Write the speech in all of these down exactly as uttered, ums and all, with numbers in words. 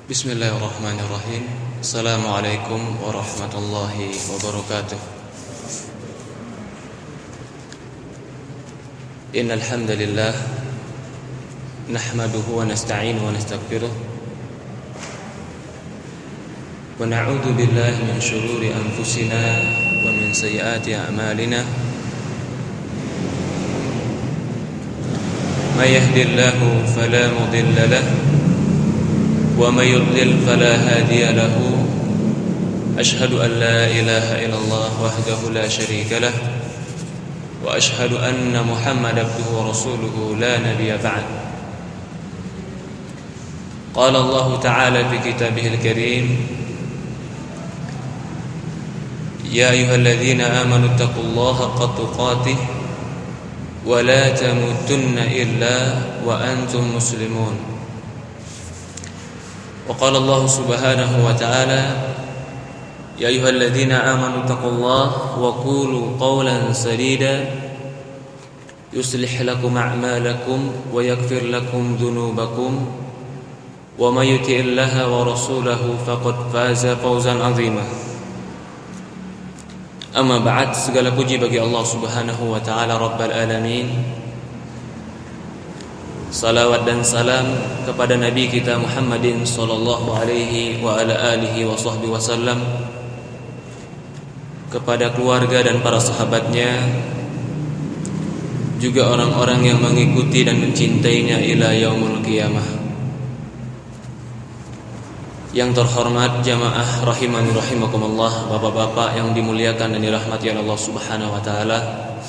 Bismillahirrahmanirrahim. Assalamualaikum warahmatullahi wabarakatuh. Innal hamdalillah nahmaduhu wa nasta'inuhu wa nastaghfiruh wa na'udzu billahi min shururi anfusina wa min sayyiati a'malina. May yahdihillahu fala mudilla lahu ومن يضلل فلا هادي له أشهد أن لا إله إلا الله وحده لا شريك له وأشهد أن محمدا عبده ورسوله لا نبي بعد. قال الله تعالى في كتابه الكريم يا أيها الذين آمنوا اتقوا الله حق تقاته ولا تموتن إلا وأنتم مسلمون. وقال الله سبحانه وتعالى يا أيها الذين آمنوا اتقوا الله وقولوا قولا سديدا يصلح لكم أعمالكم ويغفر لكم ذنوبكم ومن يطع الله ورسوله فقد فاز فوزا عظيما. Amma ba'd, segala puji bagi Allah Subhanahu wa taala Rabbul alamin. Salawat dan salam kepada Nabi kita Muhammadin sallallahu alaihi wa ala alihi wa sahbihi wasallam, kepada keluarga dan para sahabatnya, juga orang-orang yang mengikuti dan mencintainya ila yaumul qiyamah. Yang terhormat jamaah rahimani rahimakumullah, bapak-bapak yang dimuliakan dan dirahmati Allah Subhanahu wa taala.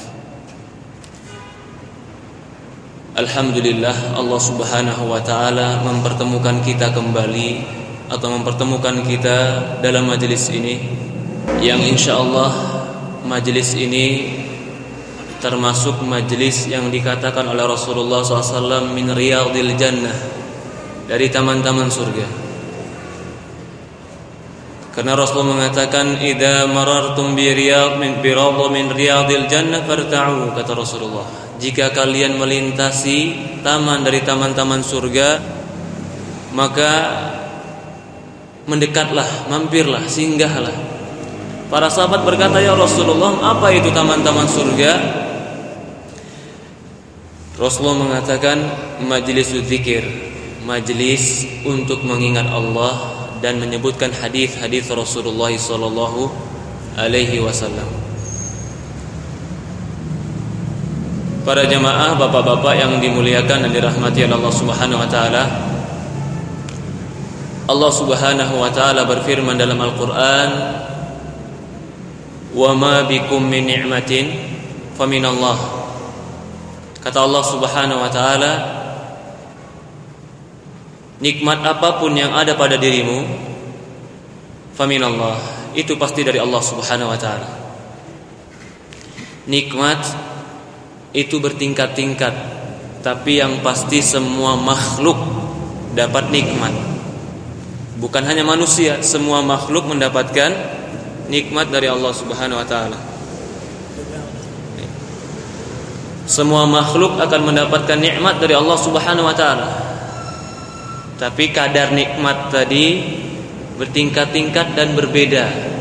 Alhamdulillah, Allah Subhanahu wa taala mempertemukan kita kembali atau mempertemukan kita dalam majelis ini, yang insyaallah majelis ini termasuk majelis yang dikatakan oleh Rasulullah shallallahu alaihi wasallam min riyadil jannah, dari taman-taman surga. Karena Rasulullah mengatakan idza marartum bi riyad min bi rawdh min riyadil jannah farta'u, kata Rasulullah, jika kalian melintasi taman dari taman-taman surga, maka mendekatlah, mampirlah, singgahlah. Para sahabat berkata, ya Rasulullah, apa itu taman-taman surga? Rasulullah mengatakan, majlis dzikir, majlis untuk mengingat Allah dan menyebutkan hadis-hadis Rasulullah sallallahu alaihi wasallam. Para jamaah, bapak-bapak yang dimuliakan dan dirahmati Allah Subhanahu wa taala, Allah Subhanahu wa taala berfirman dalam Al-Qur'an, "Wa ma bikum min ni'matin faminallah." Kata Allah Subhanahu wa taala, nikmat apapun yang ada pada dirimu, faminallah, itu pasti dari Allah Subhanahu wa taala. Nikmat itu bertingkat-tingkat, tapi yang pasti semua makhluk dapat nikmat. Bukan hanya manusia, semua makhluk mendapatkan nikmat dari Allah Subhanahu wa taala. Semua makhluk akan mendapatkan nikmat dari Allah Subhanahu wa taala. Tapi kadar nikmat tadi bertingkat-tingkat dan berbeda.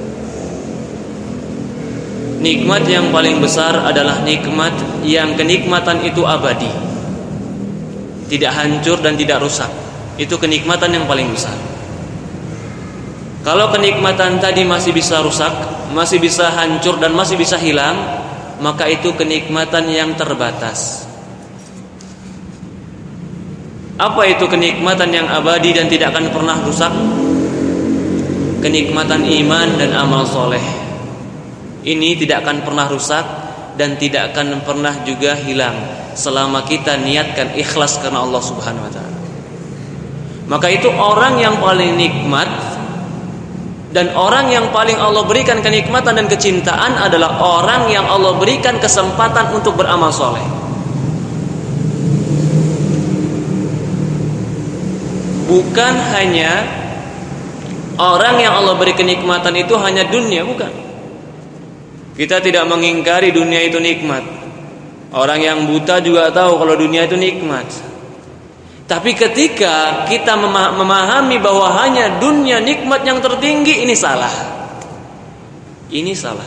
Nikmat yang paling besar adalah nikmat yang kenikmatan itu abadi, tidak hancur dan tidak rusak. Itu kenikmatan yang paling besar. Kalau kenikmatan tadi masih bisa rusak, masih bisa hancur dan masih bisa hilang, maka itu kenikmatan yang terbatas. Apa itu kenikmatan yang abadi dan tidak akan pernah rusak? Kenikmatan iman dan amal soleh. Ini tidak akan pernah rusak dan tidak akan pernah juga hilang selama kita niatkan ikhlas karena Allah Subhanahu wa taala. Maka itu orang yang paling nikmat dan orang yang paling Allah berikan kenikmatan dan kecintaan adalah orang yang Allah berikan kesempatan untuk beramal soleh. Bukan hanya orang yang Allah beri kenikmatan itu hanya dunia, bukan. Kita tidak mengingkari dunia itu nikmat. Orang yang buta juga tahu kalau dunia itu nikmat. Tapi ketika kita memahami bahwa hanya dunia nikmat yang tertinggi, ini salah. Ini salah.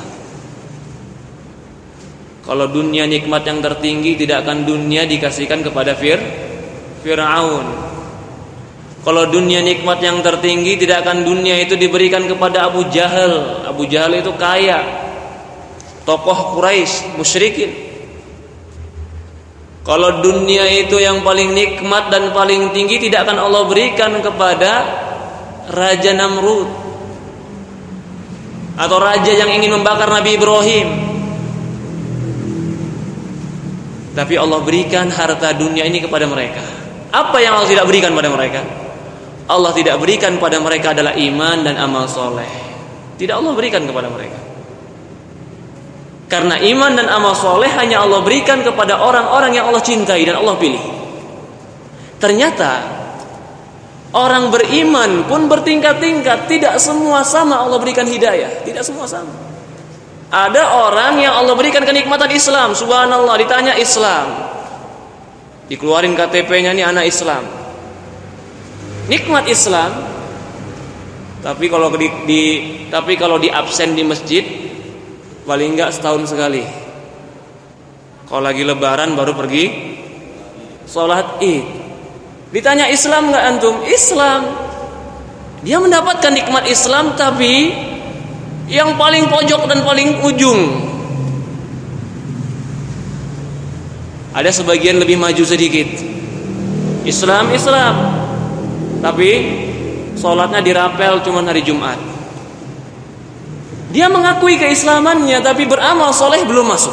Kalau dunia nikmat yang tertinggi, tidak akan dunia dikasihkan kepada Fir, Fir'aun. Kalau dunia nikmat yang tertinggi, tidak akan dunia itu diberikan kepada Abu Jahal. Abu Jahal itu kaya, tokoh Quraisy, musyrikin. Kalau dunia itu yang paling nikmat dan paling tinggi, tidak akan Allah berikan kepada Raja Namrud atau raja yang ingin membakar Nabi Ibrahim. Tapi Allah berikan harta dunia ini kepada mereka. Apa yang Allah tidak berikan pada mereka? Allah tidak berikan pada mereka adalah iman dan amal soleh. Tidak Allah berikan kepada mereka. Karena iman dan amal soleh hanya Allah berikan kepada orang-orang yang Allah cintai dan Allah pilih. Ternyata orang beriman pun bertingkat-tingkat. Tidak semua sama Allah berikan hidayah. Tidak semua sama. Ada orang yang Allah berikan kenikmatan Islam. Subhanallah, ditanya Islam, dikeluarin K T P-nya, nih anak Islam, nikmat Islam. Tapi kalau di, di tapi kalau di absen di masjid paling enggak setahun sekali. Kalau lagi lebaran baru pergi sholat Id. Ditanya Islam enggak antum? Islam. Dia mendapatkan nikmat Islam, tapi yang paling pojok dan paling ujung. Ada sebagian lebih maju sedikit. Islam Islam, tapi sholatnya dirapel cuma hari Jumat. Dia mengakui keislamannya, tapi beramal soleh belum masuk.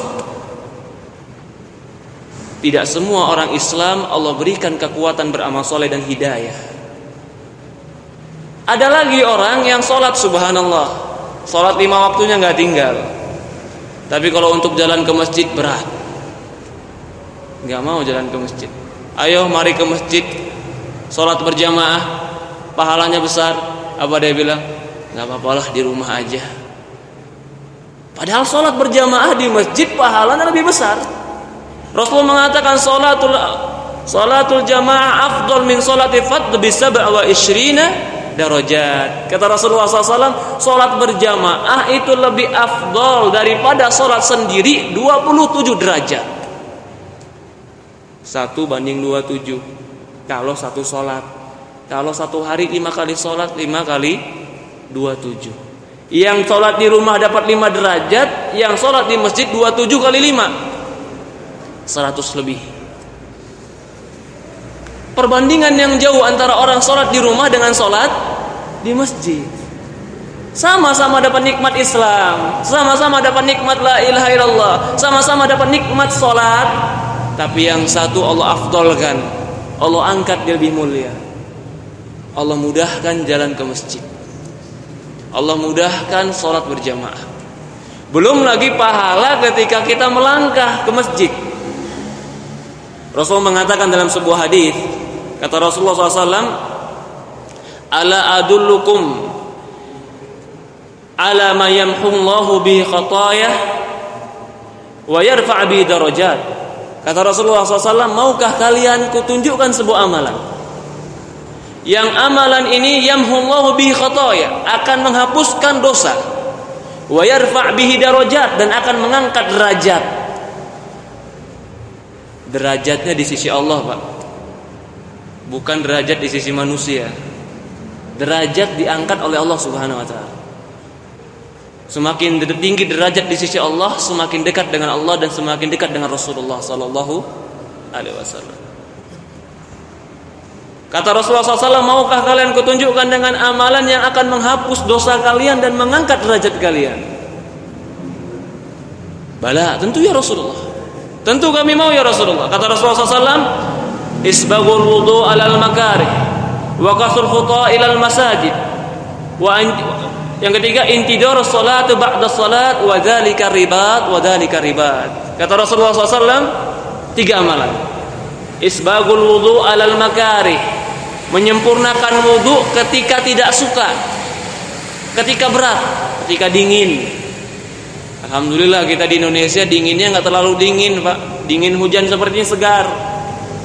Tidak semua orang Islam Allah berikan kekuatan beramal soleh dan hidayah. Ada lagi orang yang sholat, subhanallah, sholat lima waktunya nggak tinggal, tapi kalau untuk jalan ke masjid berat, nggak mau jalan ke masjid. Ayo mari ke masjid, sholat berjamaah, pahalanya besar. Apa dia bilang? Nggak apa-apalah, di rumah aja. Padahal sholat berjamaah di masjid pahalanya lebih besar. Rasulullah mengatakan sholatul sholatul jamaah afdal min sholati fard bi sab'a wa ishrina darajat. Kata Rasulullah shallallahu alaihi wasallam, sholat berjamaah itu lebih afdal daripada sholat sendiri dua puluh tujuh derajat. Satu banding dua puluh tujuh. Kalau satu sholat, kalau satu hari lima kali sholat, lima kali dua puluh tujuh. Yang sholat di rumah dapat lima derajat, yang sholat di masjid dua puluh tujuh kali lima, seratus lebih. Perbandingan yang jauh antara orang sholat di rumah dengan sholat di masjid. Sama-sama dapat nikmat Islam, sama-sama dapat nikmat la ilaha illallah, sama-sama dapat nikmat sholat. Tapi yang satu Allah afdolkan, Allah angkat dia lebih mulia. Allah mudahkan jalan ke masjid, Allah mudahkan sholat berjamaah. Belum lagi pahala ketika kita melangkah ke masjid. Rasul mengatakan dalam sebuah hadis, kata Rasulullah shallallahu alaihi wasallam, ala adullukum ala ma yamhullahu bihi khatayah wa yarfa' bihi darajat. Kata Rasulullah shallallahu alaihi wasallam, maukah kalian kutunjukkan sebuah amalan yang amalan ini yamhullahu bihi khataya, akan menghapuskan dosa, wa yarfa' bihi darajat, dan akan mengangkat derajat. Derajatnya di sisi Allah, Pak, bukan derajat di sisi manusia. Derajat diangkat oleh Allah Subhanahu wa taala. Semakin tinggi derajat di sisi Allah, semakin dekat dengan Allah dan semakin dekat dengan Rasulullah sallallahu alaihi wasallam. Kata Rasulullah shallallahu alaihi wasallam, maukah kalian kutunjukkan dengan amalan yang akan menghapus dosa kalian dan mengangkat derajat kalian? Bala, tentu ya Rasulullah, tentu kami mau ya Rasulullah. Kata Rasulullah shallallahu alaihi wasallam, isbagul wudu alal makarih wa qasrul khuta ilal masajid, wa yang ketiga intidar salat ba'da salat wa dzalika ribat wa dzalika ribat. Kata Rasulullah shallallahu alaihi wasallam, tiga amalan. Isbagul wudu alal makarih, menyempurnakan wudu ketika tidak suka, ketika berat, ketika dingin. Alhamdulillah kita di Indonesia dinginnya nggak terlalu dingin, Pak. Dingin hujan sepertinya segar.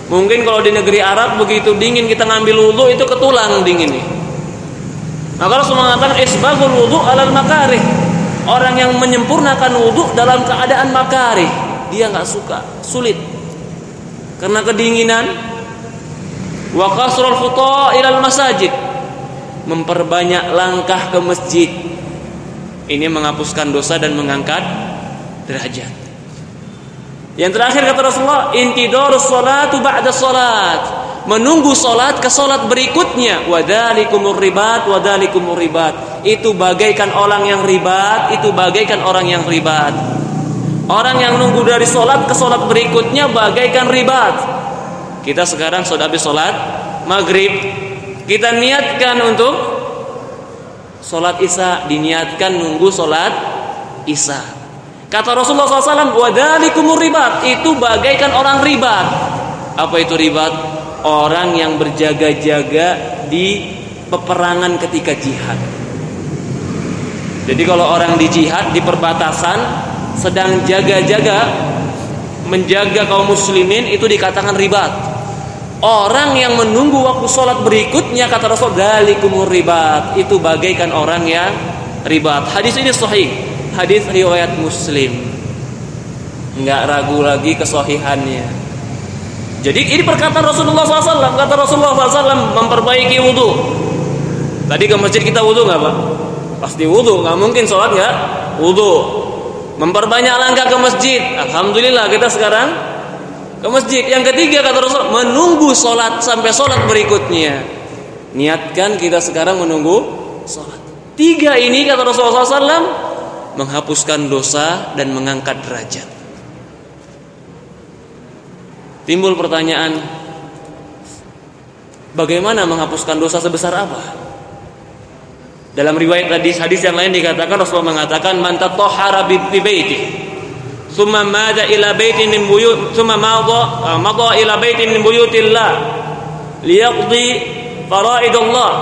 Mungkin kalau di negeri Arab begitu dingin kita ngambil wudu itu ketulang dingin nih. Maka Rasulullah mengatakan isbagul wudu alal makarih. Orang yang menyempurnakan wudu dalam keadaan makarih, dia nggak suka, sulit karena kedinginan. Wa kasrul khuta ilal masajid, memperbanyak langkah ke masjid. Ini menghapuskan dosa dan mengangkat derajat. Yang terakhir kata Rasulullah, intidarus salatu ba'da salat, menunggu salat ke salat berikutnya. Wadalikumur ribat, wadalikumur ribat. Itu bagaikan orang yang ribat, itu bagaikan orang yang ribat. Orang yang nunggu dari salat ke salat berikutnya bagaikan ribat. Kita sekarang sudah habis salat maghrib, kita niatkan untuk salat isya, diniatkan nunggu salat isya. Kata Rasulullah shallallahu alaihi wasallam, wadalikumur ribat, itu bagaikan orang ribat. Apa itu ribat? Orang yang berjaga-jaga di peperangan ketika jihad. Jadi kalau orang di jihad, di perbatasan, sedang jaga-jaga menjaga kaum muslimin, itu dikatakan ribat. Orang yang menunggu waktu sholat berikutnya, kata Rasul, dalikumur ribat, itu bagaikan orang yang ribat. Hadis ini sahih, hadis riwayat Muslim, nggak ragu lagi kesahihannya. Jadi ini perkataan Rasulullah shallallahu alaihi wasallam. Kata Rasulullah shallallahu alaihi wasallam, memperbaiki wudu. Tadi ke masjid kita wudu nggak Pak? Pasti wudu, nggak mungkin sholat nggak wudu. Memperbanyak langkah ke masjid. Alhamdulillah kita sekarang ke masjid. Yang ketiga kata Rasul, menunggu sholat sampai sholat berikutnya. Niatkan kita sekarang menunggu sholat. Tiga ini kata Rasulullah shallallahu alaihi wasallam menghapuskan dosa dan mengangkat derajat. Timbul pertanyaan, bagaimana menghapuskan dosa sebesar apa? Dalam riwayat hadis-hadis yang lain dikatakan, Rasulullah mengatakan, man tatahhara bi baitihi thumma mada ila baitin min buyut thumma madha madha ila baitin min buyutillah liyaqdi faraidullah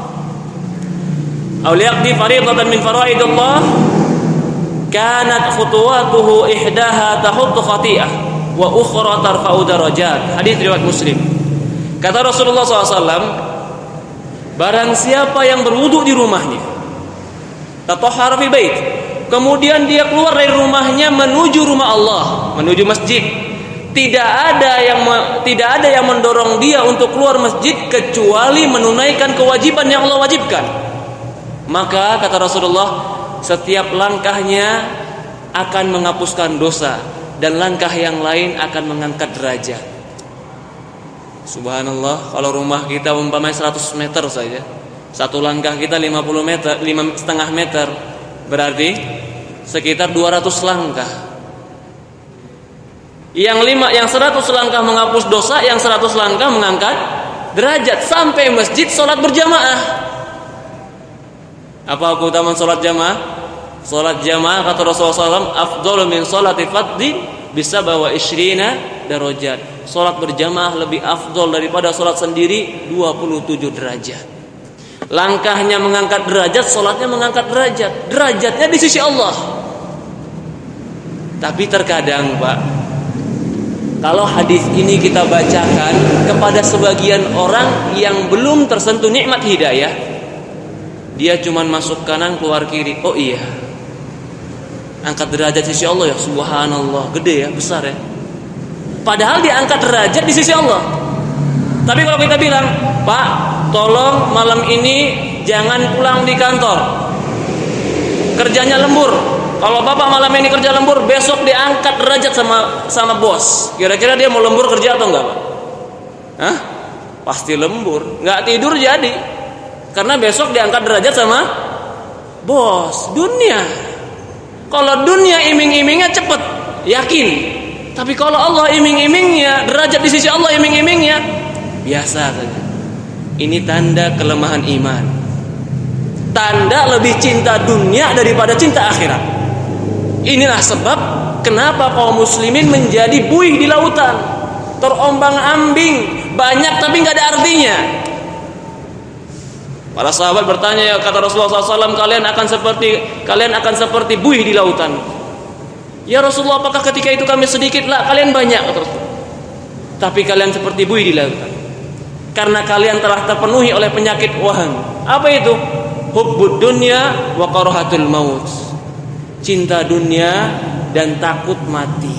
aw liyaqdi fariidatan min faraidullah kanat khutuwatuhu ihdaha tahuttu khati'ah wa ukhra tarfa'u darajat. Hadis riwayat Muslim. Kata Rasulullah shallallahu alaihi wasallam, barang siapa yang berwudu di rumahnya, tatahhara fil bait, kemudian dia keluar dari rumahnya menuju rumah Allah, menuju masjid, tidak ada yang tidak ada yang mendorong dia untuk keluar masjid kecuali menunaikan kewajiban yang Allah wajibkan. Maka kata Rasulullah, setiap langkahnya akan menghapuskan dosa dan langkah yang lain akan mengangkat derajat. Subhanallah, kalau rumah kita umpamanya seratus meter saja, satu langkah kita lima puluh meter, lima setengah meter, berarti sekitar dua ratus langkah. Yang lima, yang seratus langkah menghapus dosa, yang seratus langkah mengangkat derajat sampai masjid sholat berjamaah. Apa keutamaan sholat jamaah? Sholat jamaah kata Rasulullah shallallahu alaihi wasallam, afdalu min sholati fardhi bisabawa ishrina darajat. Sholat berjamaah lebih afdol daripada sholat sendiri dua puluh tujuh derajat. Langkahnya mengangkat derajat, sholatnya mengangkat derajat. Derajatnya di sisi Allah. Tapi terkadang Pak, kalau hadis ini kita bacakan kepada sebagian orang yang belum tersentuh nikmat hidayah, dia cuman masuk kanan keluar kiri. Oh iya, angkat derajat di sisi Allah ya, subhanallah, gede ya, besar ya. Padahal dia angkat derajat di sisi Allah. Tapi kalau kita bilang, Pak, tolong malam ini jangan pulang di kantor, kerjanya lembur. Kalau Bapak malam ini kerja lembur, besok diangkat derajat sama sama bos. Kira-kira dia mau lembur kerja atau enggak, Pak? Hah? Pasti lembur, nggak tidur jadi. Karena besok diangkat derajat sama bos. Dunia. Kalau dunia iming-imingnya cepet, yakin. Tapi kalau Allah iming-imingnya, derajat di sisi Allah iming-imingnya, biasa saja. Ini tanda kelemahan iman. Tanda lebih cinta dunia daripada cinta akhirat. Inilah sebab kenapa kaum muslimin menjadi buih di lautan, terombang-ambing, banyak tapi nggak ada artinya. Para sahabat bertanya, ya kata Rasulullah shallallahu alaihi wasallam, kalian akan seperti kalian akan seperti buih di lautan. Ya Rasulullah, apakah ketika itu kami sedikit? Lah, kalian banyak, kata Rasulullah. tapi kalian seperti buih di lautan. Karena kalian telah terpenuhi oleh penyakit waham. Apa itu? Hubbud dunya wa karahatul maut. Cinta dunia dan takut mati.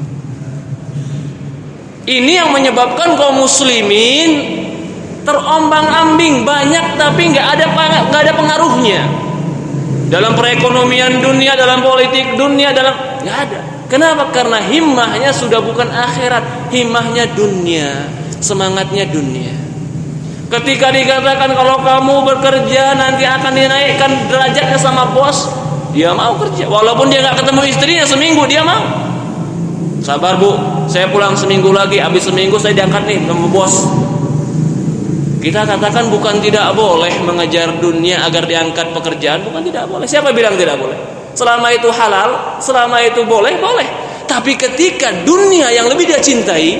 Ini yang menyebabkan kaum muslimin terombang-ambing, banyak tapi nggak ada nggak ada pengaruhnya dalam perekonomian dunia, dalam politik dunia, dalam nggak ada. Kenapa? Karena himmahnya sudah bukan akhirat, himmahnya dunia, semangatnya dunia. Ketika dikatakan kalau kamu bekerja nanti akan dinaikkan derajatnya sama bos, dia mau kerja. Walaupun dia nggak ketemu istrinya seminggu, dia mau. Sabar bu, saya pulang seminggu lagi, habis seminggu saya diangkat nih sama bos. Kita katakan bukan tidak boleh mengejar dunia agar diangkat pekerjaan, bukan tidak boleh. Siapa bilang tidak boleh? Selama itu halal, selama itu boleh, boleh. Tapi ketika dunia yang lebih dia cintai,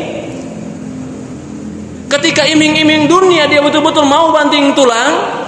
ketika iming-iming dunia dia betul-betul mau banting tulang,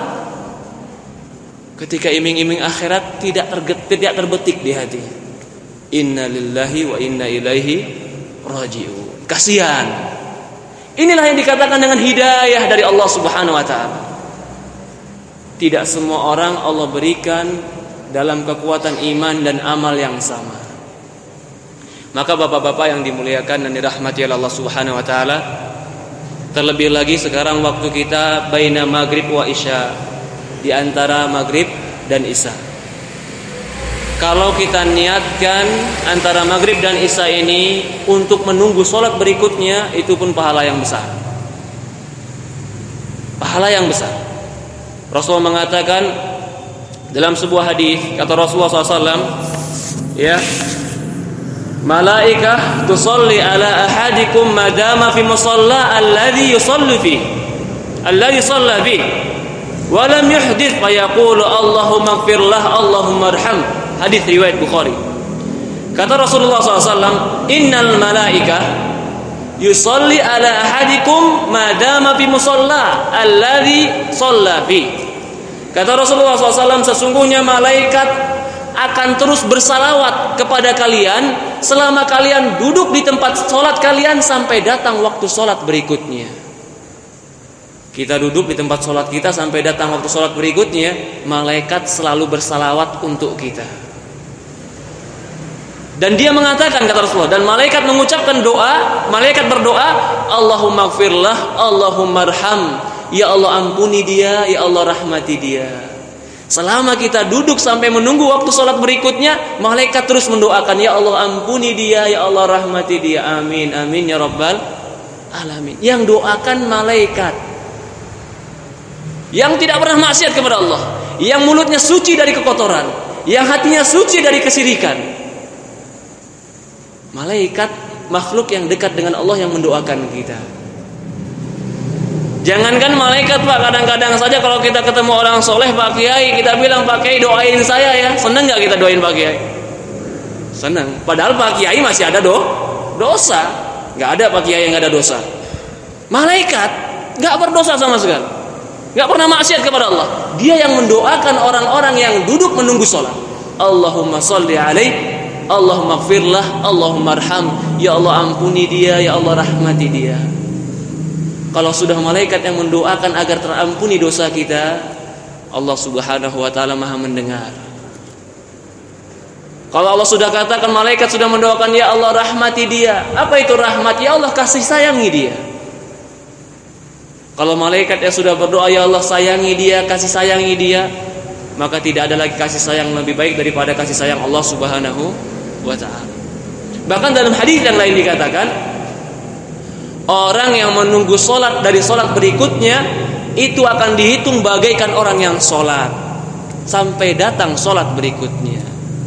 ketika iming-iming akhirat tidak terget, tidak terbetik di hati. Inna lillahi wa inna ilaihi raji'un. Kasihan. Inilah yang dikatakan dengan hidayah dari Allah Subhanahu wa taala. Tidak semua orang Allah berikan dalam kekuatan iman dan amal yang sama. Maka bapak-bapak yang dimuliakan dan dirahmati oleh Allah Subhanahu wa taala, terlebih lagi sekarang waktu kita baina maghrib wa isya, di antara maghrib dan isya. Kalau kita niatkan antara maghrib dan isya ini untuk menunggu sholat berikutnya, itu pun pahala yang besar. Pahala yang besar. Rasulullah mengatakan dalam sebuah hadis, kata Rasulullah shallallahu alaihi wasallam, ya, malaikah tusalli ala ahadikum madama fi musalla alladhi yusalli fi, alladhi shalla fi, wa lam yuhdith fa yaqulu Allahumma ighfir lah, Allahumma arham. Hadis riwayat Bukhari. Kata Rasulullah shallallahu alaihi wasallam, innal malaika yusalli ala ahadikum madama fi musalla alladhi shalla fi. Kata Rasulullah shallallahu alaihi wasallam, sesungguhnya malaikat akan terus bersalawat kepada kalian selama kalian duduk di tempat sholat kalian sampai datang waktu sholat berikutnya. Kita duduk di tempat sholat kita sampai datang waktu sholat berikutnya, malaikat selalu bersalawat untuk kita. Dan dia mengatakan, kata Rasulullah, dan malaikat mengucapkan doa, malaikat berdoa, Allahumma ighfirlah, Allahumma arham. Ya Allah ampuni dia, ya Allah rahmati dia. Selama kita duduk sampai menunggu waktu sholat berikutnya, malaikat terus mendoakan, ya Allah ampuni dia, ya Allah rahmati dia. Amin, amin ya rabbal alamin. Yang doakan malaikat, yang tidak pernah maksiat kepada Allah, yang mulutnya suci dari kekotoran, yang hatinya suci dari kesyirikan. Malaikat, makhluk yang dekat dengan Allah yang mendoakan kita. Jangankan malaikat Pak, kadang-kadang saja kalau kita ketemu orang soleh, Pak Kiai, kita bilang, Pak Kiai doain saya ya. Senang gak kita doain Pak Kiai? Senang. Padahal Pak Kiai masih ada do, dosa. Gak ada Pak Kiai yang gak ada dosa. Malaikat gak berdosa sama sekali, gak pernah maksiat kepada Allah. Dia yang mendoakan orang-orang yang duduk menunggu sholat. Allahumma sholli alaihi, Allahumma ighfirlah, Allahumma arham. Ya Allah ampuni dia, ya Allah rahmati dia. Kalau sudah malaikat yang mendoakan agar terampuni dosa kita, Allah Subhanahu wa taala Maha mendengar. Kalau Allah sudah katakan, malaikat sudah mendoakan, ya Allah rahmati dia. Apa itu rahmat? Ya Allah kasih sayangi dia. Kalau malaikat yang sudah berdoa, ya Allah sayangi dia, kasih sayangi dia, maka tidak ada lagi kasih sayang lebih baik daripada kasih sayang Allah Subhanahu wa ta'ala. Bahkan dalam hadis yang lain dikatakan, orang yang menunggu sholat dari sholat berikutnya itu akan dihitung bagaikan orang yang sholat sampai datang sholat berikutnya.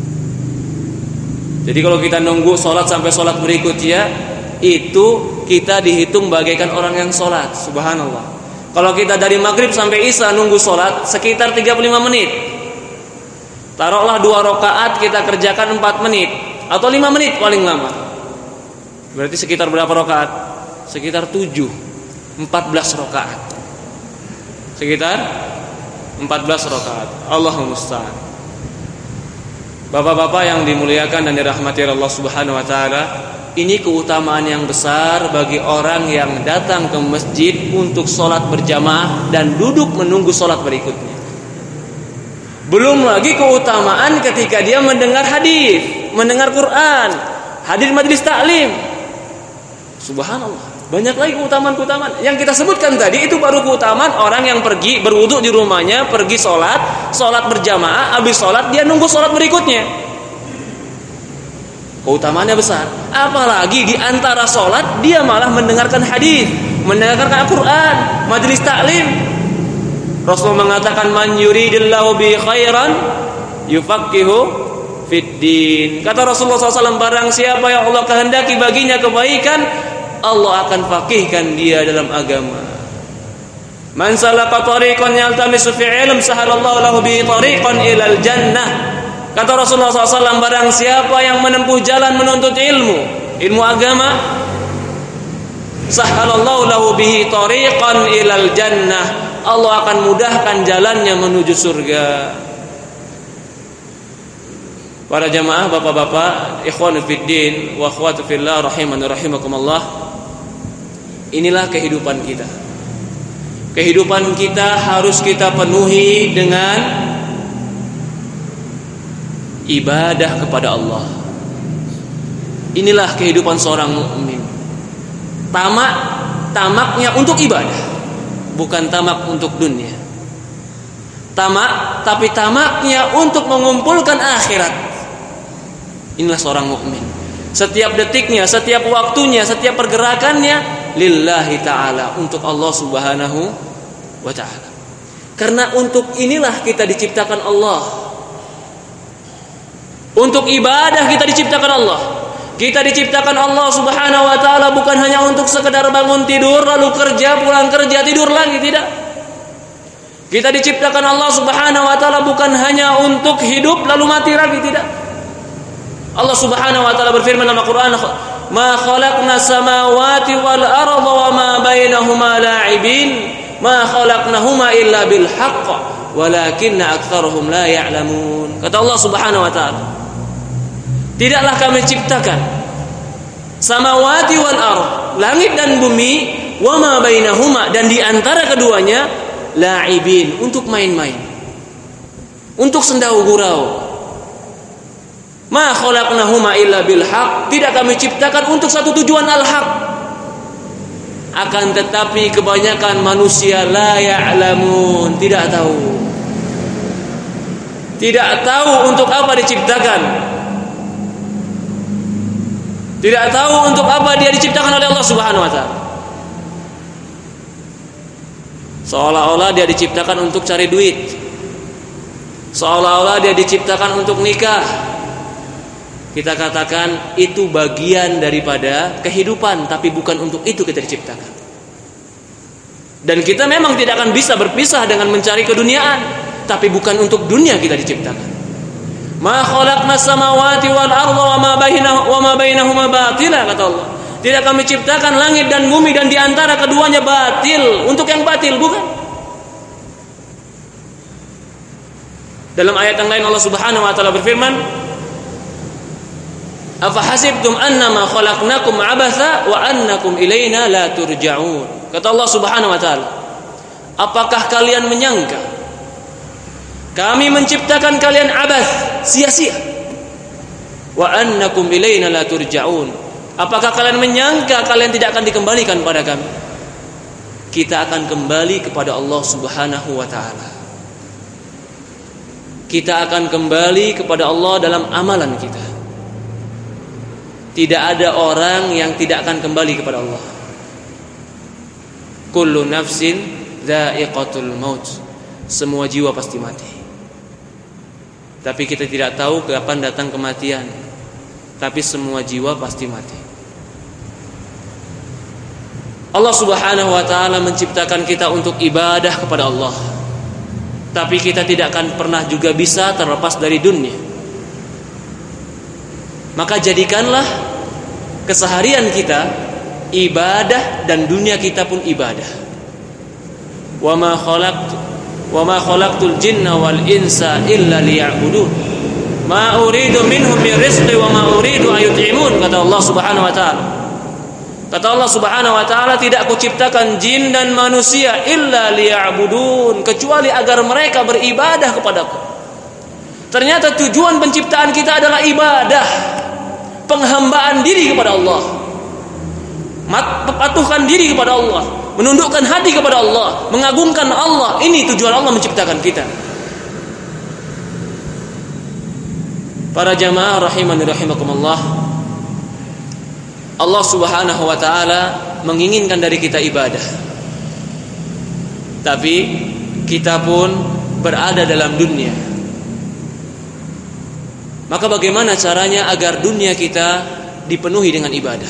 Jadi kalau kita nunggu sholat sampai sholat berikutnya, itu kita dihitung bagaikan orang yang sholat. Subhanallah. Kalau kita dari maghrib sampai isya nunggu sholat sekitar tiga puluh lima menit, taruhlah dua rakaat kita kerjakan empat menit atau lima menit paling lama, berarti sekitar berapa rakaat? Sekitar tujuh, empat belas rakaat. Sekitar empat belas rakaat. Allahumma musta'an. Bapak-bapak yang dimuliakan dan dirahmati Allah Subhanahu wa taala, ini keutamaan yang besar bagi orang yang datang ke masjid untuk sholat berjamaah dan duduk menunggu sholat berikutnya. Belum lagi keutamaan ketika dia mendengar hadis, mendengar Quran, hadir majelis taklim. Subhanallah. Banyak lagi keutamaan-keutamaan yang kita sebutkan tadi. Itu baru keutamaan orang yang pergi berwudu di rumahnya, pergi sholat, sholat berjamaah, habis sholat dia nunggu sholat berikutnya. Keutamaannya besar. Apalagi di antara sholat dia malah mendengarkan hadis, mendengarkan Al-Quran, majelis taklim. Rasul mengatakan, man yuridillahu bi khairan yufaqihu fid din. Kata Rasulullah shallallahu alaihi wasallam, barang siapa yang Allah kehendaki baginya kebaikan, Allah akan faqihkan dia dalam agama. Man salaka tariqan yaltamisu fi ilm sahalallahu lahu bi tariqan ilal jannah. Kata Rasulullah shallallahu alaihi wasallam, barang siapa yang menempuh jalan menuntut ilmu, ilmu agama, sahalallahu lahu bihi tariqan ilal jannah. Allah akan mudahkan jalannya menuju surga. Para jamaah, bapak-bapak, ikhwanu fiddin wa akhwatu fillah rahimani rahimakumullah. Inilah kehidupan kita. Kehidupan kita harus kita penuhi dengan ibadah kepada Allah. Inilah kehidupan seorang mukmin. Tamak, tamaknya untuk ibadah, bukan tamak untuk dunia. Tamak, tapi tamaknya untuk mengumpulkan akhirat. Inilah seorang mukmin. Setiap detiknya, setiap waktunya, setiap pergerakannya lillahi ta'ala, untuk Allah subhanahu wa ta'ala. Karena untuk inilah kita diciptakan Allah. Untuk ibadah kita diciptakan Allah. Kita diciptakan Allah subhanahu wa ta'ala bukan hanya untuk sekedar bangun tidur, lalu kerja, pulang kerja, tidur lagi. Tidak. Kita diciptakan Allah subhanahu wa ta'ala bukan hanya untuk hidup lalu mati lagi. Tidak. Allah subhanahu wa ta'ala berfirman dalam Al-Quran, ma khalaqna samawati wal arda wa ma bainahuma la'ibin ma khalaqnahuma illa bil haqq walakinna aktsaruhum la ya'lamun. Kata Allah subhanahu wa ta'ala, tidaklah kami ciptakan samawati wal ard, langit dan bumi, wa ma bainahuma, dan di antara keduanya, la'ibin, untuk main-main, untuk sendau gurau. Ma khalaqnahuma illa bil haq, tidak kami ciptakan untuk satu tujuan al-haq. Akan tetapi kebanyakan manusia la ya'lamun, tidak tahu. Tidak tahu untuk apa diciptakan. Tidak tahu untuk apa dia diciptakan oleh Allah Subhanahu wa taala. Seolah-olah dia diciptakan untuk cari duit. Seolah-olah dia diciptakan untuk nikah. Kita katakan itu bagian daripada kehidupan, tapi bukan untuk itu kita diciptakan. Dan kita memang tidak akan bisa berpisah dengan mencari keduniaan, tapi bukan untuk dunia kita diciptakan. Ma khalaqna samawati wal arda wa ma bainahuma wa ma bainahuma batila, kata Allah. Tidak kami ciptakan langit dan bumi dan di antara keduanya batil, untuk yang batil, bukan. Dalam ayat yang lain Allah Subhanahu wa taala berfirman, afa hasibtum annama khalaqnakum abatha wa annakum ilaina la turja'un. Kata Allah Subhanahu wa taala, apakah kalian menyangka kami menciptakan kalian abath, sia-sia, wa annakum ilaina la turja'un? Apakah kalian menyangka kalian tidak akan dikembalikan pada kami? Kita akan kembali kepada Allah Subhanahu wa taala. Kita akan kembali kepada Allah dalam amalan kita. Tidak ada orang yang tidak akan kembali kepada Allah. Kullu nafsin dha'iqatul maut. Semua jiwa pasti mati. Tapi kita tidak tahu kapan datang kematian. Tapi semua jiwa pasti mati. Allah Subhanahu wa taala menciptakan kita untuk ibadah kepada Allah. Tapi kita tidak akan pernah juga bisa terlepas dari dunia. Maka jadikanlah keseharian kita ibadah dan dunia kita pun ibadah. Wa ma khalaqtu wa ma khalaqtul jinna wal insa illa liya'budun. Ma uridu minhum min rizqi wa ma uridu ayut'imun, kata Allah Subhanahu wa taala. Kata Allah Subhanahu wa taala, tidak kuciptakan jin dan manusia illa liya'budun, kecuali agar mereka beribadah kepadaku. Ternyata tujuan penciptaan kita adalah ibadah, penghambaan diri kepada Allah, mematuhkan diri kepada Allah, menundukkan hati kepada Allah, mengagungkan Allah. Ini tujuan Allah menciptakan kita. Para jamaah rahimani rahimakumullah, Allah Subhanahu wa taala menginginkan dari kita ibadah. Tapi kita pun berada dalam dunia. Maka bagaimana caranya agar dunia kita dipenuhi dengan ibadah?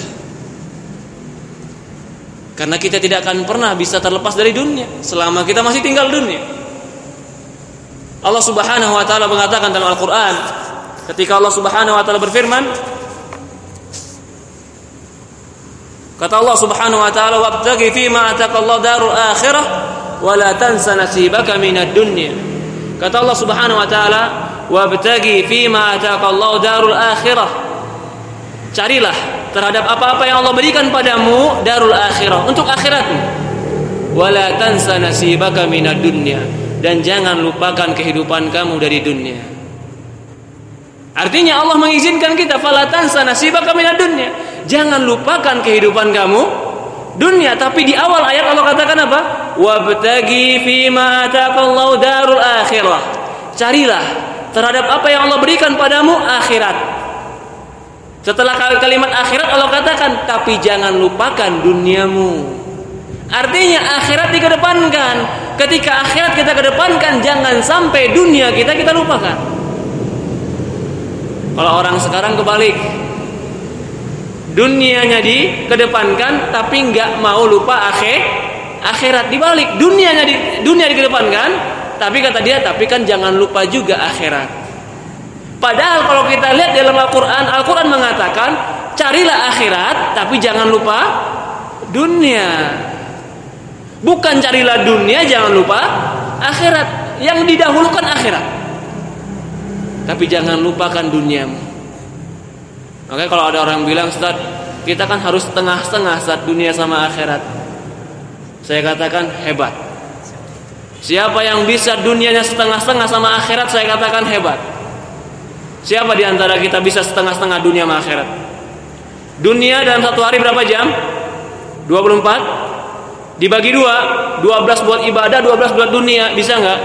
Karena kita tidak akan pernah bisa terlepas dari dunia selama kita masih tinggal dunia. Allah Subhanahu wa taala mengatakan dalam Al-Qur'an, ketika Allah Subhanahu wa taala berfirman, kata Allah Subhanahu wa taala, wabtaghi fima ataqallahu darul akhirah wa la tansa nasibaka minad dunya. Kata Allah Subhanahu wa taala, wabtaghi fima ataqallahu darul akhirah. Carilah terhadap apa-apa yang Allah berikan padamu darul akhirah, untuk akhiratmu. Wa la tansa nasibaka minad dunya, dan jangan lupakan kehidupan kamu dari dunia. Artinya Allah mengizinkan kita fala tansa nasibaka minad dunya. Jangan lupakan kehidupan kamu dunia. Tapi di awal ayat Allah katakan apa? Wabtaghi fima ataqallahu darul akhirah. Carilah terhadap apa yang Allah berikan padamu akhirat. Setelah kalimat akhirat Allah katakan, tapi jangan lupakan duniamu. Artinya akhirat dikedepankan. Ketika akhirat kita kedepankan, jangan sampai dunia kita kita lupakan. Kalau orang sekarang kebalik, dunianya dikedepankan tapi nggak mau lupa akhir akhirat. Dibalik, dunianya di, dunia dikedepankan tapi kata dia tapi kan jangan lupa juga akhirat. Padahal kalau kita lihat dalam Al-Quran, Al-Quran mengatakan carilah akhirat tapi jangan lupa dunia. Bukan carilah dunia jangan lupa akhirat. Yang didahulukan akhirat, tapi jangan lupakan duniamu. Oke, kalau ada orang bilang, Ustaz, kita kan harus setengah-setengah saat dunia sama akhirat. Saya katakan hebat. Siapa yang bisa dunianya setengah-setengah sama akhirat, saya katakan hebat. Siapa di antara kita bisa setengah-setengah dunia sama akhirat? Dunia dalam satu hari berapa jam? dua puluh empat dibagi dua, dua belas buat ibadah, dua belas buat dunia. Bisa nggak?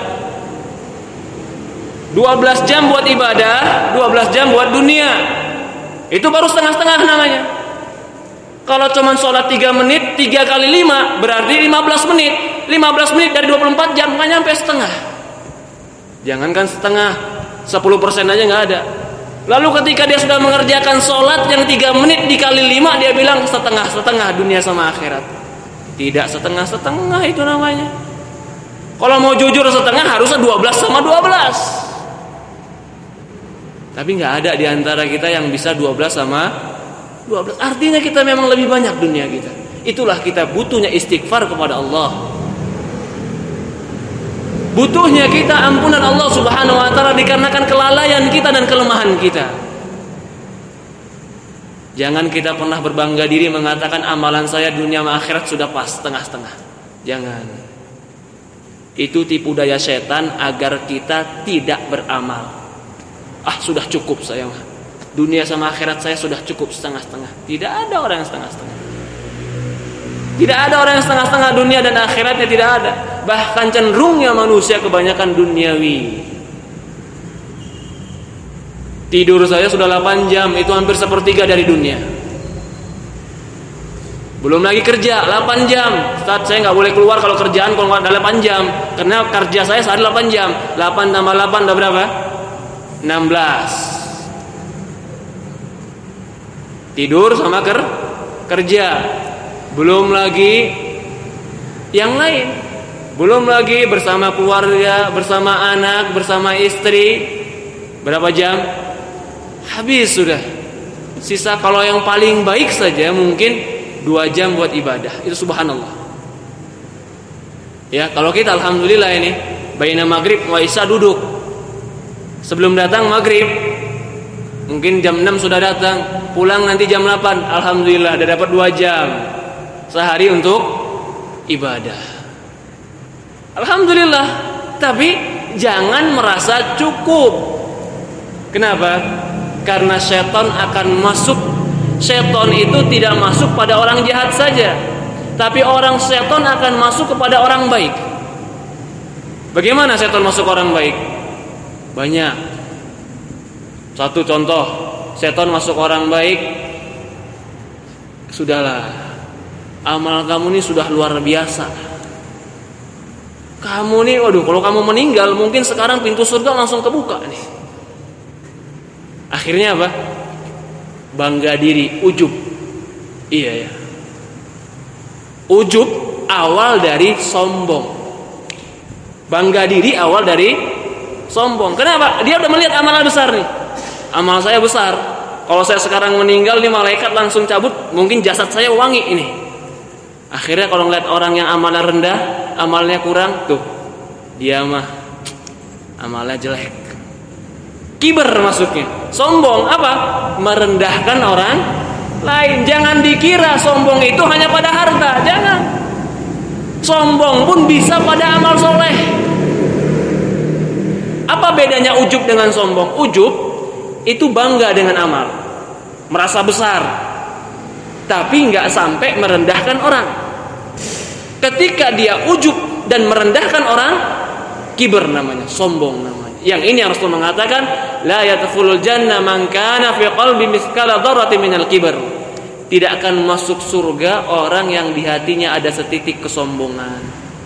dua belas jam buat ibadah, dua belas jam buat dunia. Itu baru setengah-setengah namanya. Kalau cuma sholat tiga menit, tiga kali lima berarti lima belas menit. lima belas menit dari dua puluh empat jam, nggak nyampe setengah. Jangankan setengah, sepuluh persen aja nggak ada. Lalu ketika dia sudah mengerjakan sholat yang tiga menit dikali lima, dia bilang setengah-setengah dunia sama akhirat. Tidak setengah-setengah itu namanya. Kalau mau jujur setengah harusnya dua belas sama dua belas. Tapi nggak ada di antara kita yang bisa dua belas sama dua belas. Artinya kita memang lebih banyak dunia kita. Itulah kita butuhnya istighfar kepada Allah. Butuhnya kita ampunan Allah Subhanahu wa taala dikarenakan kelalaian kita dan kelemahan kita. Jangan kita pernah berbangga diri mengatakan amalan saya dunia sama akhirat sudah pas setengah-setengah. Jangan. Itu tipu daya setan agar kita tidak beramal. Ah, sudah cukup saya mah. Dunia sama akhirat saya sudah cukup setengah-setengah. Tidak ada orang yang setengah-setengah. Tidak ada orang yang setengah-setengah dunia dan akhiratnya, tidak ada. Bahkan cenderungnya manusia kebanyakan duniawi. Tidur saya sudah delapan jam, itu hampir sepertiga dari dunia. Belum lagi kerja delapan jam. Ustaz, saya nggak boleh keluar kalau kerjaan kalau nggak delapan jam. Karena kerja saya sehari delapan jam. delapan tambah delapan udah berapa? enam belas. Tidur sama ker kerja. Belum lagi yang lain. Belum lagi bersama keluarga, bersama anak, bersama istri. Berapa jam? Habis sudah. Sisa kalau yang paling baik saja mungkin dua jam buat ibadah. Itu subhanallah. Ya, kalau kita alhamdulillah ini baina maghrib wa isya duduk. Sebelum datang maghrib Mungkin jam enam sudah datang, pulang nanti jam delapan. Alhamdulillah, ada dapat dua jam sehari untuk ibadah. Alhamdulillah. Tapi jangan merasa cukup. Kenapa? Karena setan akan masuk. Setan itu tidak masuk pada orang jahat saja, tapi orang setan akan masuk kepada orang baik. Bagaimana setan masuk orang baik? Banyak. Satu contoh, setan masuk orang baik. Sudahlah, amal kamu ini sudah luar biasa. Kamu nih, waduh, kalau kamu meninggal mungkin sekarang pintu surga langsung kebuka nih. Akhirnya apa? Bangga diri, ujub. Iya ya. Ujub awal dari sombong. Bangga diri awal dari sombong. Kenapa? Dia udah melihat amalan besar nih. Amal saya besar. Kalau saya sekarang meninggal nih, malaikat langsung cabut, mungkin jasad saya wangi ini. Akhirnya kalau ngeliat orang yang amalnya rendah, amalnya kurang, tuh dia mah amalnya jelek. Kiber masuknya. Sombong apa? Merendahkan orang lain. Jangan dikira sombong itu hanya pada harta. Jangan. Sombong pun bisa pada amal soleh. Apa bedanya ujub dengan sombong? Ujub itu bangga dengan amal, merasa besar, tapi nggak sampai merendahkan orang. Ketika dia ujub dan merendahkan orang, kiber namanya, sombong namanya. Yang ini yang Rasul mengatakan, la yadkhulul jannah man kana fi qalbi mithqala dzarratin minal kibar. Tidak akan masuk surga orang yang di hatinya ada setitik kesombongan.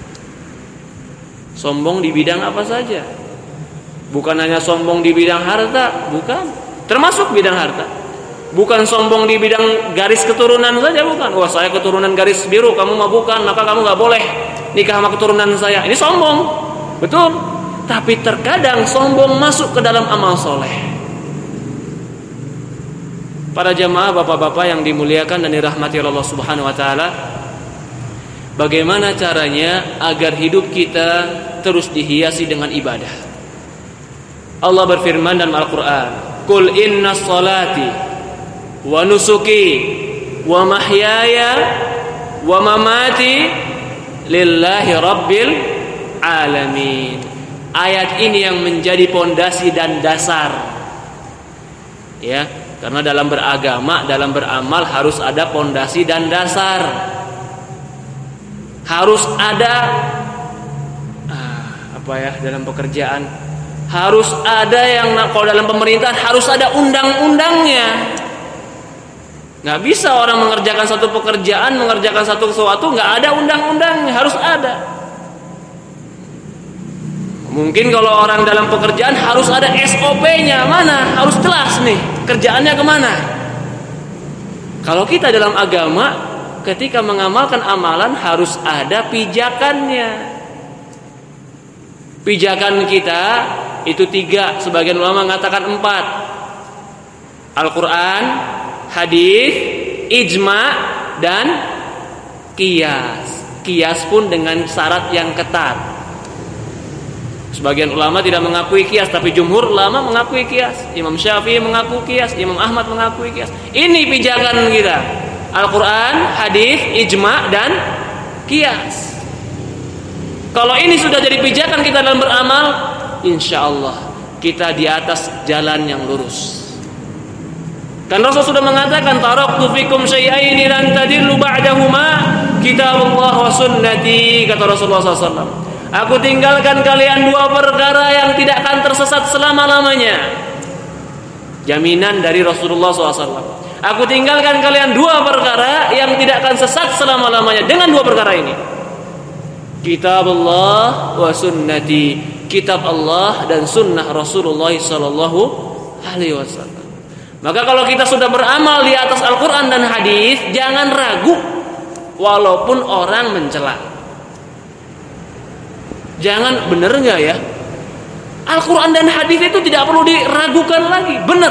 Sombong di bidang apa saja? Bukan hanya sombong di bidang harta, bukan. Termasuk bidang harta. Bukan sombong di bidang garis keturunan saja, bukan. Wah, saya keturunan garis biru, kamu mah bukan, maka kamu nggak boleh nikah sama keturunan saya. Ini sombong, betul. Tapi terkadang sombong masuk ke dalam amal soleh. Para jamaah, bapak-bapak yang dimuliakan dan dirahmati Allah Subhanahu Wa Taala, bagaimana caranya agar hidup kita terus dihiasi dengan ibadah? Allah berfirman dalam Al-Quran, Qul inna salati wa nusuki wa mahyaya wa mamati lillahi rabbil alamin. Ayat ini yang menjadi pondasi dan dasar, ya, karena dalam beragama, dalam beramal harus ada pondasi dan dasar. Harus ada ah, apa ya, dalam pekerjaan harus ada yang, kalau dalam pemerintahan harus ada undang-undangnya. Nggak bisa orang mengerjakan satu pekerjaan, mengerjakan satu sesuatu nggak ada undang-undangnya, harus ada. Mungkin kalau orang dalam pekerjaan harus ada S O P-nya, mana? Harus jelas nih kerjaannya kemana. Kalau kita dalam agama, ketika mengamalkan amalan harus ada pijakannya. Pijakan kita itu tiga, sebagian ulama mengatakan empat. Al-Quran, hadis, ijma, dan qiyas. Qiyas pun dengan syarat yang ketat. Sebagian ulama tidak mengakui qiyas, tapi jumhur ulama mengakui qiyas. Imam Syafi'i mengaku qiyas, Imam Ahmad mengakui qiyas. Ini pijakan kita. Al-Quran, hadis, ijma, dan qiyas. Kalau ini sudah jadi pijakan kita dalam beramal, insya Allah kita di atas jalan yang lurus. Kan Rasul sudah mengatakan, taraktu fikum syai'aini lan tadillu ba'dahuma, kitabullah wa sunnati, kata Rasulullah shallallahu alaihi wasallam. Aku tinggalkan kalian dua perkara yang tidak akan tersesat selama-lamanya. Jaminan dari Rasulullah shallallahu alaihi wasallam. Aku tinggalkan kalian dua perkara yang tidak akan sesat selama-lamanya. Dengan dua perkara ini, kitab Allah wa sunnati, kitab Allah dan sunnah Rasulullah sallallahu alaihi wasallam. Maka kalau kita sudah beramal di atas Al-Quran dan hadis, jangan ragu walaupun orang mencela. Jangan, bener nggak ya? Al-Quran dan hadis itu tidak perlu diragukan lagi, benar.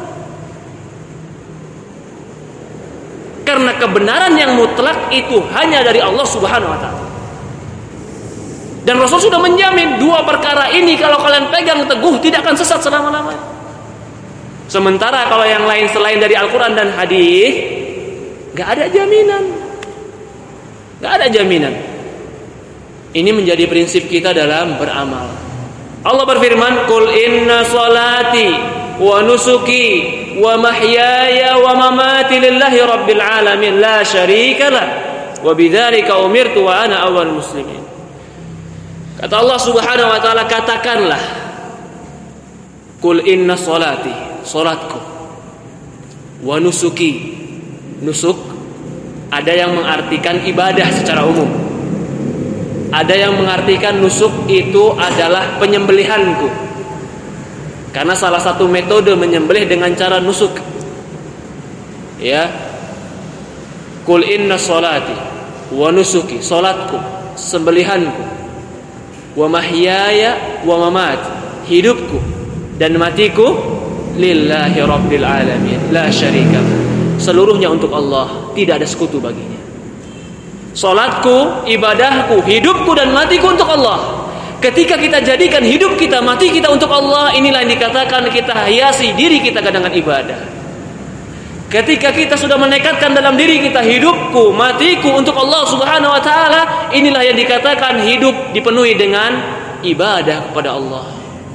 Karena kebenaran yang mutlak itu hanya dari Allah Subhanahu Wa Taala. Dan Rasul sudah menjamin dua perkara ini kalau kalian pegang teguh tidak akan sesat selama-lamanya. Sementara kalau yang lain selain dari Al-Quran dan hadis, gak ada jaminan. Gak ada jaminan. Ini menjadi prinsip kita dalam beramal. Allah berfirman, "Qul inna salati wa nusuki wa mahyaya wa mamati lillahi rabbil alamin la syarika lah wa bidzalika umirtu wa ana awwalul muslimin." Kata Allah Subhanahu wa taala, katakanlah, "Qul inna salati," salatku, "wa nusuki." Nusuk ada yang mengartikan ibadah secara umum. Ada yang mengartikan nusuk itu adalah penyembelihanku. Karena salah satu metode menyembelih dengan cara nusuk. Ya. Qul inna sholati wa nusuki, salatku, sembelihanku, wa mahyaya wa mamati, hidupku dan matiku, lillahi rabbil alamin la syarika, seluruhnya untuk Allah, tidak ada sekutu baginya. Salatku, ibadahku, hidupku dan matiku untuk Allah. Ketika kita jadikan hidup kita, mati kita untuk Allah, inilah yang dikatakan kita hiasi diri kita dengan ibadah. Ketika kita sudah menekadkan dalam diri kita, hidupku, matiku untuk Allah Subhanahu wa taala, inilah yang dikatakan hidup dipenuhi dengan ibadah kepada Allah.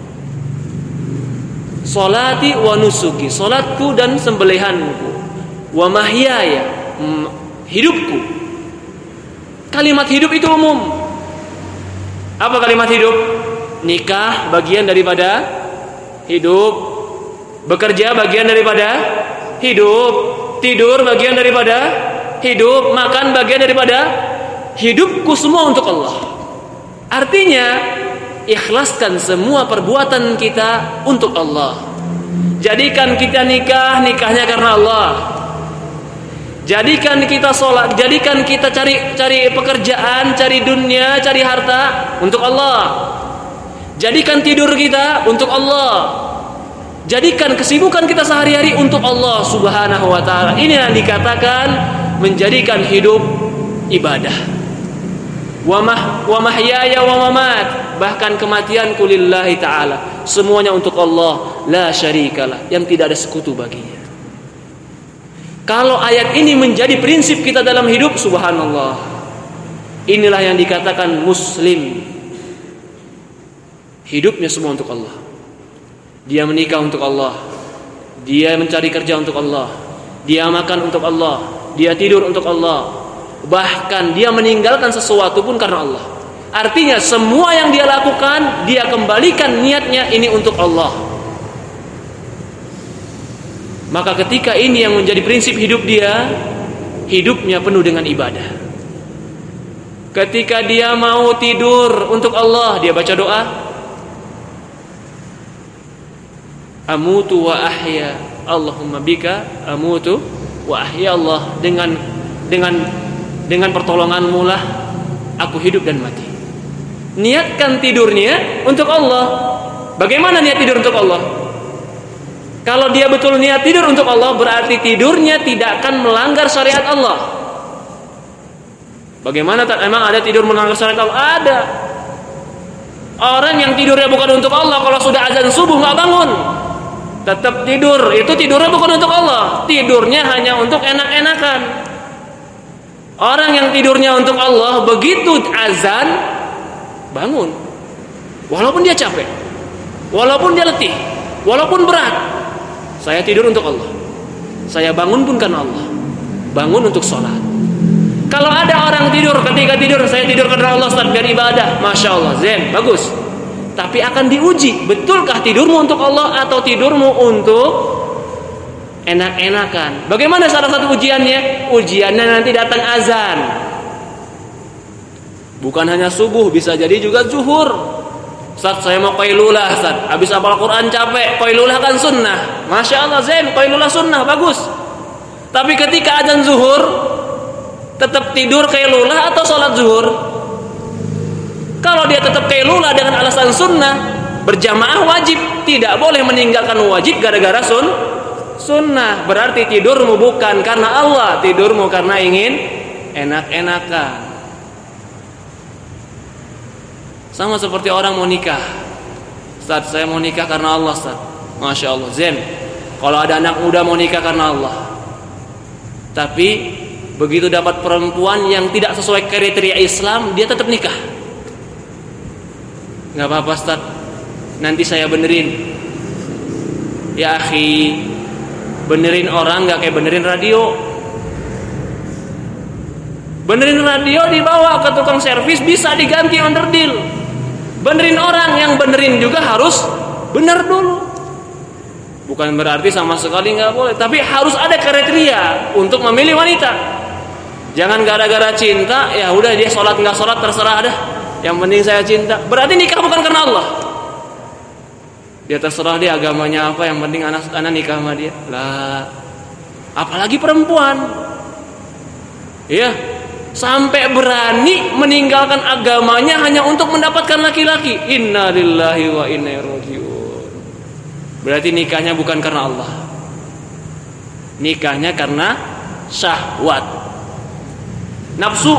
Salati wa nusuki, salatku dan sembelihanku, wa mahyaya, hidupku. Kalimat hidup itu umum. Apa kalimat hidup? Nikah bagian daripada hidup, bekerja bagian daripada hidup, tidur bagian daripada hidup, makan bagian daripada hidupku, semua untuk Allah. Artinya ikhlaskan semua perbuatan kita untuk Allah. Jadikan kita nikah, nikahnya karena Allah. Jadikan kita sholat, jadikan kita cari cari pekerjaan, cari dunia, cari harta untuk Allah. Jadikan tidur kita untuk Allah. Jadikan kesibukan kita sehari-hari untuk Allah Subhanahu wa taala. Ini yang dikatakan menjadikan hidup ibadah. Wa mah wa mahyaya wa mamat, bahkan kematianku lillahi taala, semuanya untuk Allah, la syarikalah, yang tidak ada sekutu baginya. Kalau ayat ini menjadi prinsip kita dalam hidup, subhanallah, inilah yang dikatakan muslim. Hidupnya semua untuk Allah. Dia menikah untuk Allah, dia mencari kerja untuk Allah, dia makan untuk Allah, dia tidur untuk Allah, bahkan dia meninggalkan sesuatu pun karena Allah. Artinya semua yang dia lakukan, dia kembalikan niatnya ini untuk Allah. Maka ketika ini yang menjadi prinsip hidup dia, hidupnya penuh dengan ibadah. Ketika dia mau tidur untuk Allah, dia baca doa, amutu wa ahya, Allahumma bika amutu wa ahya, Allah, dengan dengan dengan pertolonganmu lah aku hidup dan mati. Niatkan tidurnya untuk Allah. Bagaimana niat tidur untuk Allah? Kalau dia betul niat tidur untuk Allah, berarti tidurnya tidak akan melanggar syariat Allah. Bagaimana? Emang ada tidur melanggar syariat Allah? Ada. Orang yang tidurnya bukan untuk Allah, kalau sudah azan subuh nggak bangun, tetap tidur. Itu tidurnya bukan untuk Allah, tidurnya hanya untuk enak-enakan. Orang yang tidurnya untuk Allah, begitu azan bangun, walaupun dia capek, walaupun dia letih, walaupun berat. Saya tidur untuk Allah, saya bangun pun karena Allah, bangun untuk sholat. Kalau ada orang tidur, ketika tidur, saya tidur karena Allah, Ustaz, biar ibadah, masya Allah, zen, bagus. Tapi akan diuji, betulkah tidurmu untuk Allah atau tidurmu untuk enak-enakan? Bagaimana salah satu ujiannya? Ujiannya nanti datang azan. Bukan hanya subuh, bisa jadi juga zuhur. Ustaz, saya mau qailulah, Ustaz, habis hafal Quran capek, qailulah kan sunnah, masya Allah, zen, qailulah sunnah, bagus. Tapi ketika azan zuhur, tetap tidur qailulah atau sholat zuhur? Kalau dia tetap qailulah dengan alasan sunnah, berjamaah wajib, tidak boleh meninggalkan wajib gara-gara sun sunnah. Berarti tidurmu bukan karena Allah, tidurmu karena ingin enak-enakan. Sama seperti orang mau nikah. Ustaz, saya mau nikah karena Allah, Ustaz. Masya Allah, zen. Kalau ada anak muda mau nikah karena Allah, tapi begitu dapat perempuan yang tidak sesuai kriteria Islam, dia tetap nikah. Gak apa-apa Ustaz, nanti saya benerin. Ya akhi, benerin orang gak kayak benerin radio. Benerin radio dibawa ke tukang servis bisa diganti onderdil. Benerin orang yang benerin juga harus bener dulu. Bukan berarti sama sekali gak boleh, tapi harus ada kriteria untuk memilih wanita. Jangan gara-gara cinta, ya udah dia sholat nggak sholat terserah dah. Yang penting saya cinta. Berarti nikah bukan karena Allah. Dia terserah dia agamanya apa, yang penting anak anak nikah sama dia. Lah, apalagi perempuan. Iya, sampai berani meninggalkan agamanya hanya untuk mendapatkan laki-laki. Inna lillahi wa inna ilaihi rajiun. Berarti nikahnya bukan karena Allah. Nikahnya karena syahwat, nafsu.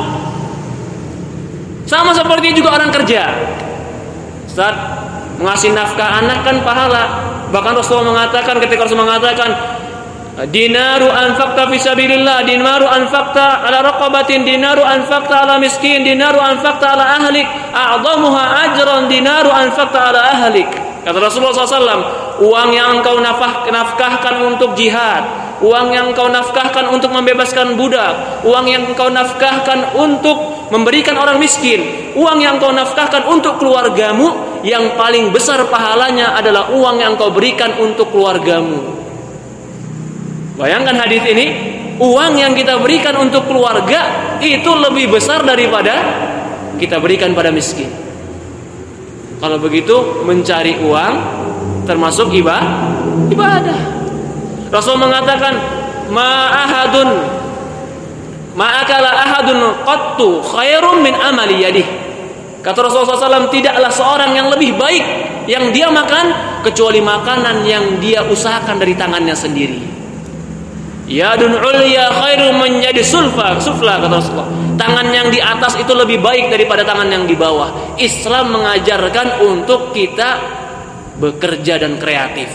Sama seperti juga orang kerja. Ustaz, ngasih nafkah anak kan pahala. Bahkan Rasulullah mengatakan, ketika Rasulullah mengatakan, dinaru anfaqta fi sabilillah, dinaru anfaqta ala raqabatin, dinaru anfaqta ala miskin, dinaru anfaqta ala ahlik, a'dhamuha ajran dinaru anfaqta ala ahlik. Kata Rasulullah shallallahu alaihi wasallam, uang yang engkau nafkah, nafkahkan untuk jihad, uang yang engkau nafkahkan untuk membebaskan budak, uang yang engkau nafkahkan untuk memberikan orang miskin, uang yang engkau nafkahkan untuk keluargamu, yang paling besar pahalanya adalah uang yang engkau berikan untuk keluargamu. Bayangkan hadis ini, uang yang kita berikan untuk keluarga itu lebih besar daripada kita berikan pada miskin. Kalau begitu mencari uang termasuk ibadah. Ibadah. Rasul mengatakan, ma'ahadun ma'akala ahadun qattu khairum min amali yadih. Kata Rasulullah shallallahu alaihi wasallam, tidaklah seorang yang lebih baik yang dia makan kecuali makanan yang dia usahakan dari tangannya sendiri. Yadun ulya khairum min yadi sulfa sufla, kata Rasulullah. Tangan yang di atas itu lebih baik daripada tangan yang di bawah. Islam mengajarkan untuk kita bekerja dan kreatif.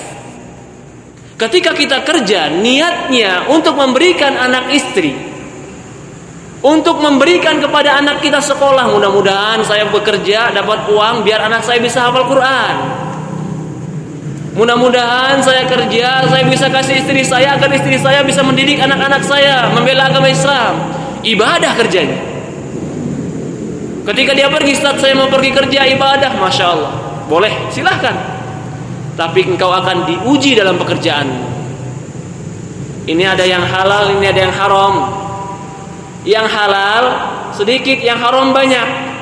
Ketika kita kerja, niatnya untuk memberikan anak istri, untuk memberikan kepada anak kita sekolah. Mudah-mudahan saya bekerja dapat uang biar anak saya bisa hafal Quran. Mudah-mudahan saya kerja, saya bisa kasih istri saya agar istri saya bisa mendidik anak-anak saya, membela agama Islam. Ibadah kerjanya. Ketika dia pergi, Ustaz saya mau pergi kerja, ibadah, Masya Allah, boleh, silahkan. Tapi engkau akan diuji dalam pekerjaan. Ini ada yang halal, ini ada yang haram. Yang halal sedikit, yang haram banyak.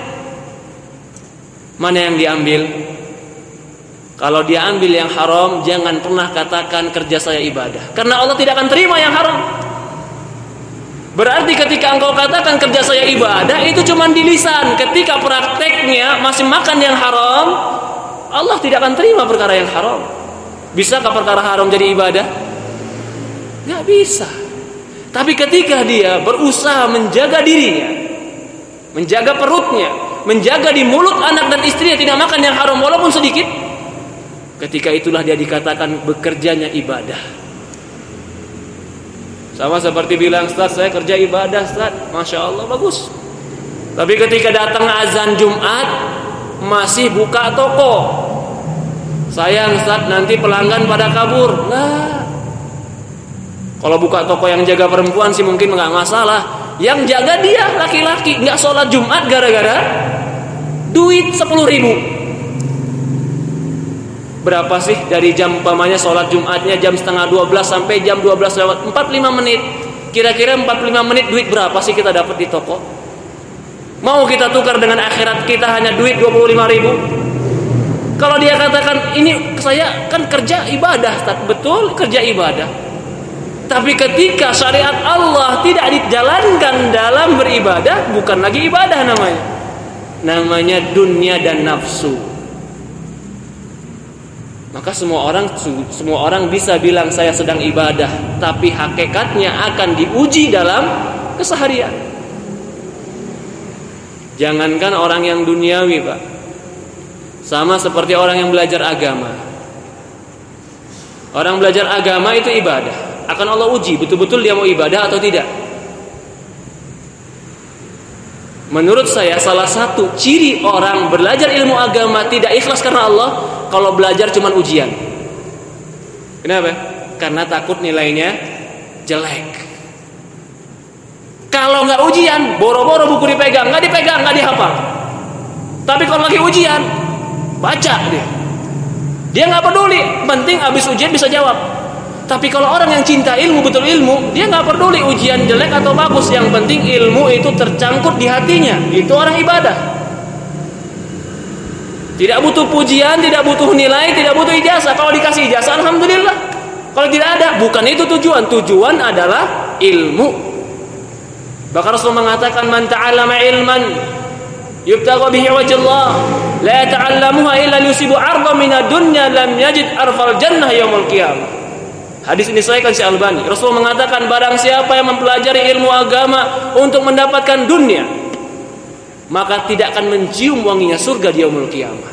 Mana yang diambil? Kalau dia ambil yang haram, jangan pernah katakan kerja saya ibadah, karena Allah tidak akan terima yang haram. Berarti ketika engkau katakan kerja saya ibadah, itu cuma di lisan. Ketika prakteknya masih makan yang haram, Allah tidak akan terima perkara yang haram. Bisakah perkara haram jadi ibadah? Gak bisa. Tapi ketika dia berusaha menjaga dirinya, menjaga perutnya, menjaga di mulut anak dan istrinya tidak makan yang haram walaupun sedikit, ketika itulah dia dikatakan bekerjanya ibadah. Sama seperti bilang, Ustaz saya kerja ibadah, Ustaz, Masya Allah, bagus. Tapi ketika datang azan Jumat masih buka toko, sayang Ustaz nanti pelanggan pada kabur. Lah, kalau buka toko yang jaga perempuan sih mungkin nggak masalah. Yang jaga dia laki-laki, nggak sholat Jumat gara-gara duit sepuluh ribu. Berapa sih dari jam umpamanya sholat Jumatnya jam setengah dua belas sampai jam dua belas lewat empat puluh lima menit. Kira-kira empat puluh lima menit duit berapa sih kita dapat di toko? Mau kita tukar dengan akhirat kita hanya duit dua puluh lima ribu? Kalau dia katakan ini saya kan kerja ibadah, betul kerja ibadah. Tapi ketika syariat Allah tidak dijalankan dalam beribadah, bukan lagi ibadah namanya. Namanya dunia dan nafsu. Maka semua orang semua orang bisa bilang saya sedang ibadah, tapi hakikatnya akan diuji dalam keseharian. Jangankan orang yang duniawi, Pak. Sama seperti orang yang belajar agama. Orang belajar agama itu ibadah. Akan Allah uji betul-betul dia mau ibadah atau tidak. Menurut saya salah satu ciri orang belajar ilmu agama tidak ikhlas karena Allah kalau belajar cuma ujian. Kenapa? Karena takut nilainya jelek. Kalau nggak ujian, boro-boro buku dipegang, nggak dipegang, nggak dihafal. Tapi kalau lagi ujian, baca dia. Dia nggak peduli, penting abis ujian bisa jawab. Tapi kalau orang yang cinta ilmu, betul ilmu, dia nggak peduli ujian jelek atau bagus. Yang penting ilmu itu tercangkut di hatinya. Itu orang ibadah. Tidak butuh pujian, tidak butuh nilai, tidak butuh ijazah. Kalau dikasih ijazah, alhamdulillah. Kalau tidak ada, bukan itu tujuan. Tujuan adalah ilmu. Bahkan Rasul mengatakan, man ta'allama ilman yubtagha bihi wajhallah la yata'allamuha illa yusibu 'ardan minad dunya lam yajid arfal jannah yaumul qiyamah. Hadis ini disahihkan Syekh Albani. Rasul mengatakan, barang siapa yang mempelajari ilmu agama untuk mendapatkan dunia, maka tidak akan mencium wanginya surga di yaumul qiyamah.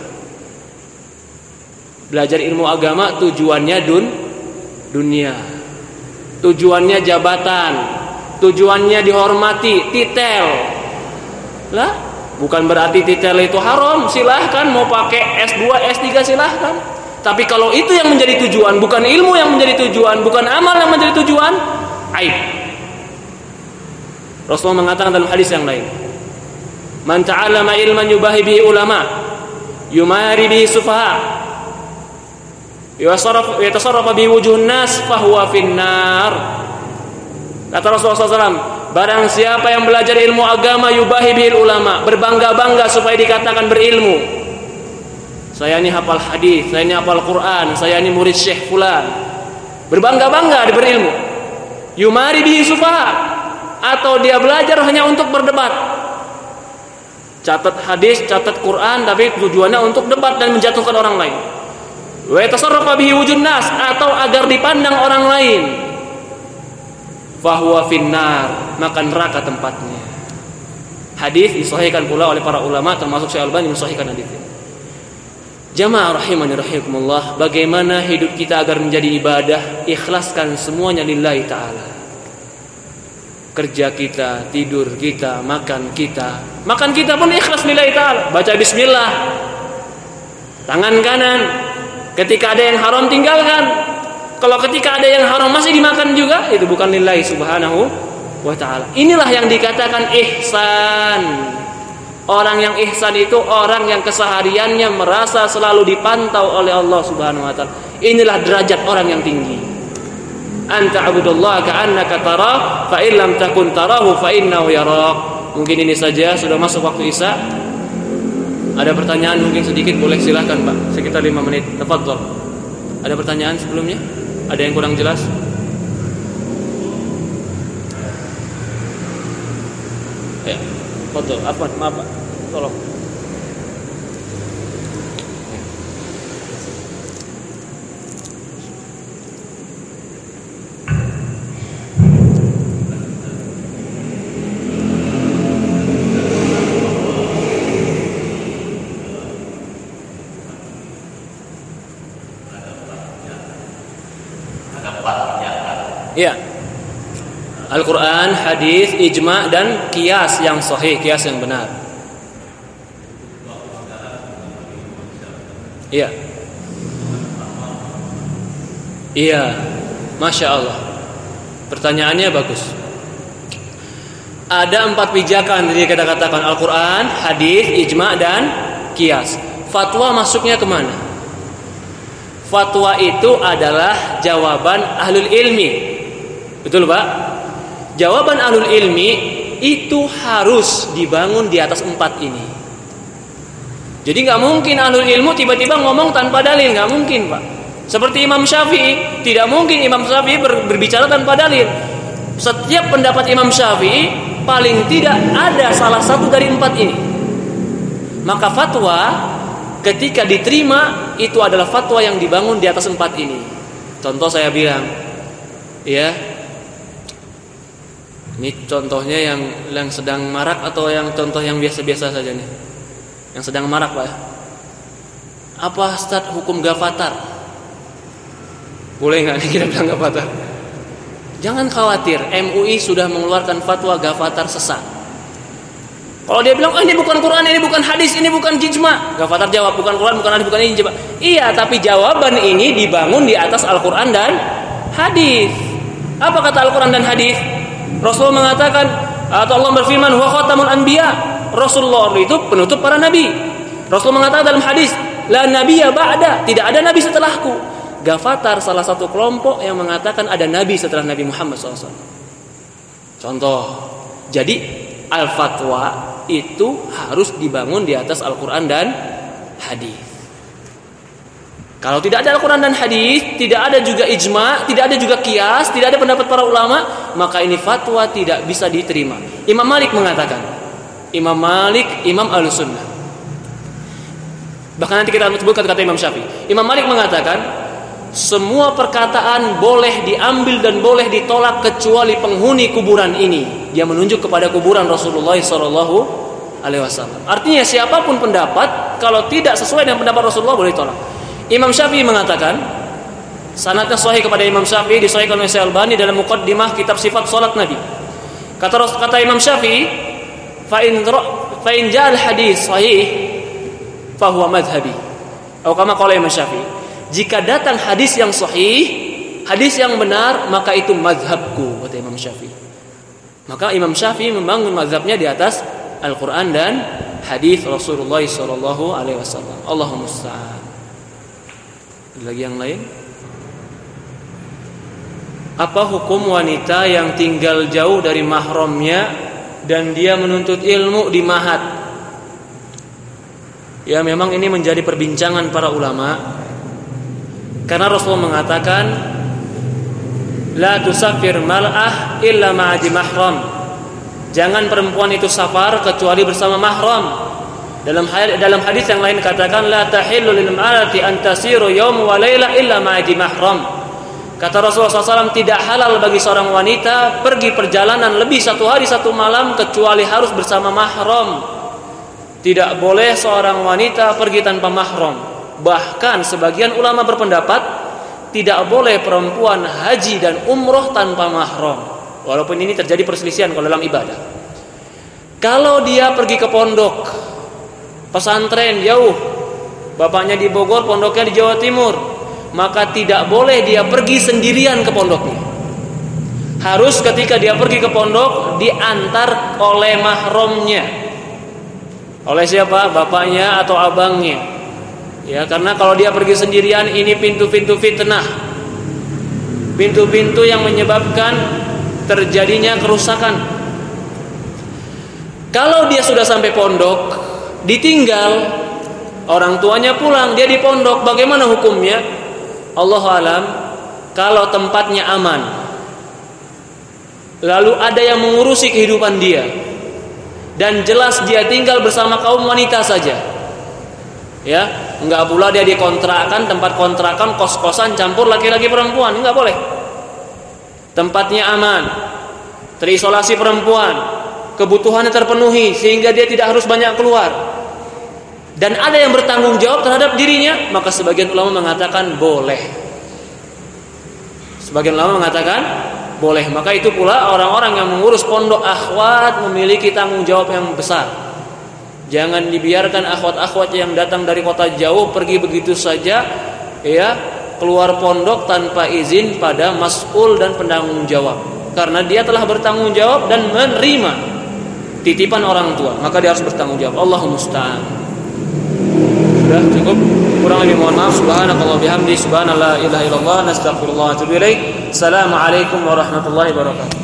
Belajar ilmu agama tujuannya dun dunia. Tujuannya jabatan. Tujuannya dihormati, titel. Lah, bukan berarti titel itu haram. Silahkan mau pakai S dua, S tiga silahkan. Tapi kalau itu yang menjadi tujuan, bukan ilmu yang menjadi tujuan, bukan amal yang menjadi tujuan, aib. Rasulullah mengatakan dalam hadis yang lain, man ta'allama ilman yubahi bihi ulama, yumari bihi sufaha, yatasarrafu bihi wujuhun nas, fahuwa finnar. Kata Rasulullah shallallahu alaihi wasallam, barang siapa yang belajar ilmu agama yubahi bihil ulama, berbangga-bangga supaya dikatakan berilmu. Saya ini hafal hadis, saya ini hafal Quran, saya ini murid Syekh fulan. Berbangga-bangga dia berilmu. Yumari bihi sufaha, atau dia belajar hanya untuk berdebat. Catat hadis, catat Quran, tapi tujuannya untuk debat dan menjatuhkan orang lain. Wa yatasarrafa bihi wujun nas, atau agar dipandang orang lain. Fahuwa finnar, maka neraka tempatnya. Hadis disahihkan pula oleh para ulama termasuk Syekh Albani mensahihkan hadis ini. Jamaah rahimani rahimakumullah, bagaimana hidup kita agar menjadi ibadah? Ikhlaskan semuanya lillahi ta'ala. Kerja kita, tidur kita, makan kita. Makan kita pun ikhlas lillahi ta'ala. Baca bismillah. Tangan kanan. Ketika ada yang haram tinggalkan. Kalau ketika ada yang haram masih dimakan juga, itu bukan lillahi subhanahu wa ta'ala. Inilah yang dikatakan ihsan. Orang yang ihsan itu orang yang kesehariannya merasa selalu dipantau oleh Allah subhanahu wa ta'ala. Inilah derajat orang yang tinggi. Anta abudullah ka'annaka tarah, fa in lam takun tarahu fa innahu yarak. Mungkin ini saja, sudah masuk waktu Isya. Ada pertanyaan mungkin sedikit, boleh silahkan Pak. Sekitar lima menit. Tafadhol. Ada pertanyaan sebelumnya? Ada yang kurang jelas? Ya, foto. Apa? Maaf, Pak. Tolong. Ya, Al-Quran, hadis, ijma dan qiyas yang sahih, qiyas yang benar. Iya, iya, masya Allah. Pertanyaannya bagus. Ada empat pijakan yang kita katakan: Al-Quran, hadis, ijma dan qiyas. Fatwa masuknya kemana? Fatwa itu adalah jawaban ahlul ilmi. Betul Pak? Jawaban ahlul ilmi itu harus dibangun di atas empat ini. Jadi nggak mungkin ahlul ilmu tiba-tiba ngomong tanpa dalil, nggak mungkin Pak. Seperti Imam Syafi'i, tidak mungkin Imam Syafi'i ber, berbicara tanpa dalil. Setiap pendapat Imam Syafi'i paling tidak ada salah satu dari empat ini. Maka fatwa ketika diterima itu adalah fatwa yang dibangun di atas empat ini. Contoh saya bilang, ya. Ini contohnya yang yang sedang marak atau yang contoh yang biasa-biasa saja nih? Yang sedang marak Pak. Apa Ustaz hukum gafatar? Boleh nggak nih kita bilang Gavatar? Jangan khawatir, M U I sudah mengeluarkan fatwa Gavatar sesat. Kalau dia bilang, oh ini bukan Quran, ini bukan hadis, ini bukan ijma, Gavatar jawab, bukan Quran, bukan hadis, bukan ijma. Iya, tapi jawaban ini dibangun di atas Al-Quran dan hadis. Apa kata Al-Quran dan hadis? Rasulullah mengatakan, atau Allah berfirman, huwa khatamul anbiya. Rasulullah itu penutup para nabi. Rasul mengatakan dalam hadis, la nabiyya ba'da, tidak ada nabi setelahku. Gavatar salah satu kelompok yang mengatakan ada nabi setelah Nabi Muhammad shallallahu alaihi wasallam. Contoh, jadi al-fatwa itu harus dibangun di atas Al-Quran dan hadis. Kalau tidak ada Al-Quran dan hadis, tidak ada juga ijma, tidak ada juga qiyas, tidak ada pendapat para ulama, maka ini fatwa tidak bisa diterima. Imam Malik mengatakan, Imam Malik, Imam Ahlussunnah. Bahkan nanti kita sebut kata-kata Imam Syafi'i. Imam Malik mengatakan, semua perkataan boleh diambil dan boleh ditolak kecuali penghuni kuburan ini. Dia menunjuk kepada kuburan Rasulullah shallallahu alaihi wasallam. Artinya siapapun pendapat, kalau tidak sesuai dengan pendapat Rasulullah boleh ditolak. Imam Syafi'i mengatakan, sanadnya sahih kepada Imam Syafi'i, disahihkan oleh Syekh Albani dalam muqaddimah kitab sifat salat Nabi. Kata kata Imam Syafi'i, fa in fa in ja'al hadis sahih fa huwa madhhabi. Atau kama qala Imam Syafi'i, jika datang hadis yang sahih, hadis yang benar, maka itu mazhabku, kata Imam Syafi'i. Maka Imam Syafi'i membangun mazhabnya di atas Al-Quran dan hadis Rasulullah shallallahu alaihi wasallam. Allahumma musta'an. Ada lagi yang lain? Apa hukum wanita yang tinggal jauh dari mahramnya dan dia menuntut ilmu di ma'had? Ya, memang ini menjadi perbincangan para ulama. Karena Rasulullah mengatakan, la tusafir mal'ah illa ma'adi mahram. Jangan perempuan itu safar kecuali bersama mahram. Dalam hadis dalam hadis yang lain katakan, la tahillu lil mar'ati an tasiru yawm wa laila illa ma'adi mahram. Kata Rasulullah shallallahu alaihi wasallam, tidak halal bagi seorang wanita pergi perjalanan lebih satu hari satu malam kecuali harus bersama mahram. Tidak boleh seorang wanita pergi tanpa mahram. Bahkan sebagian ulama berpendapat tidak boleh perempuan haji dan umroh tanpa mahram. Walaupun ini terjadi perselisihan kalau dalam ibadah. Kalau dia pergi ke pondok pesantren jauh, bapaknya di Bogor, pondoknya di Jawa Timur, maka tidak boleh dia pergi sendirian ke pondoknya. Harus ketika dia pergi ke pondok diantar oleh mahramnya. Oleh siapa? Bapaknya atau abangnya. Ya, karena kalau dia pergi sendirian, ini pintu-pintu fitnah, pintu-pintu yang menyebabkan terjadinya kerusakan. Kalau dia sudah sampai pondok, ditinggal, orang tuanya pulang, dia di pondok, bagaimana hukumnya? Allahu alam. Kalau tempatnya aman, lalu ada yang mengurusi kehidupan dia, dan jelas dia tinggal bersama kaum wanita saja, ya, enggak pula dia dikontrakan, tempat kontrakan, kos-kosan campur laki-laki perempuan, enggak boleh. Tempatnya aman, terisolasi perempuan, kebutuhannya terpenuhi sehingga dia tidak harus banyak keluar, dan ada yang bertanggung jawab terhadap dirinya, maka sebagian ulama mengatakan boleh. Sebagian ulama mengatakan boleh. Maka itu pula orang-orang yang mengurus pondok akhwat memiliki tanggung jawab yang besar. Jangan dibiarkan akhwat-akhwat yang datang dari kota jauh pergi begitu saja, ya, keluar pondok tanpa izin pada mas'ul dan penanggung jawab. Karena dia telah bertanggung jawab dan menerima titipan orang tua, maka dia harus bertanggung jawab. Allahumma musta'an. Sudah cukup, kurang lebih mohon maaf. Subhanakallah bihamdi, subhanallah ilaha illallah, nastaghfirullah wa atubu ilaik. Assalamualaikum warahmatullahi wabarakatuh.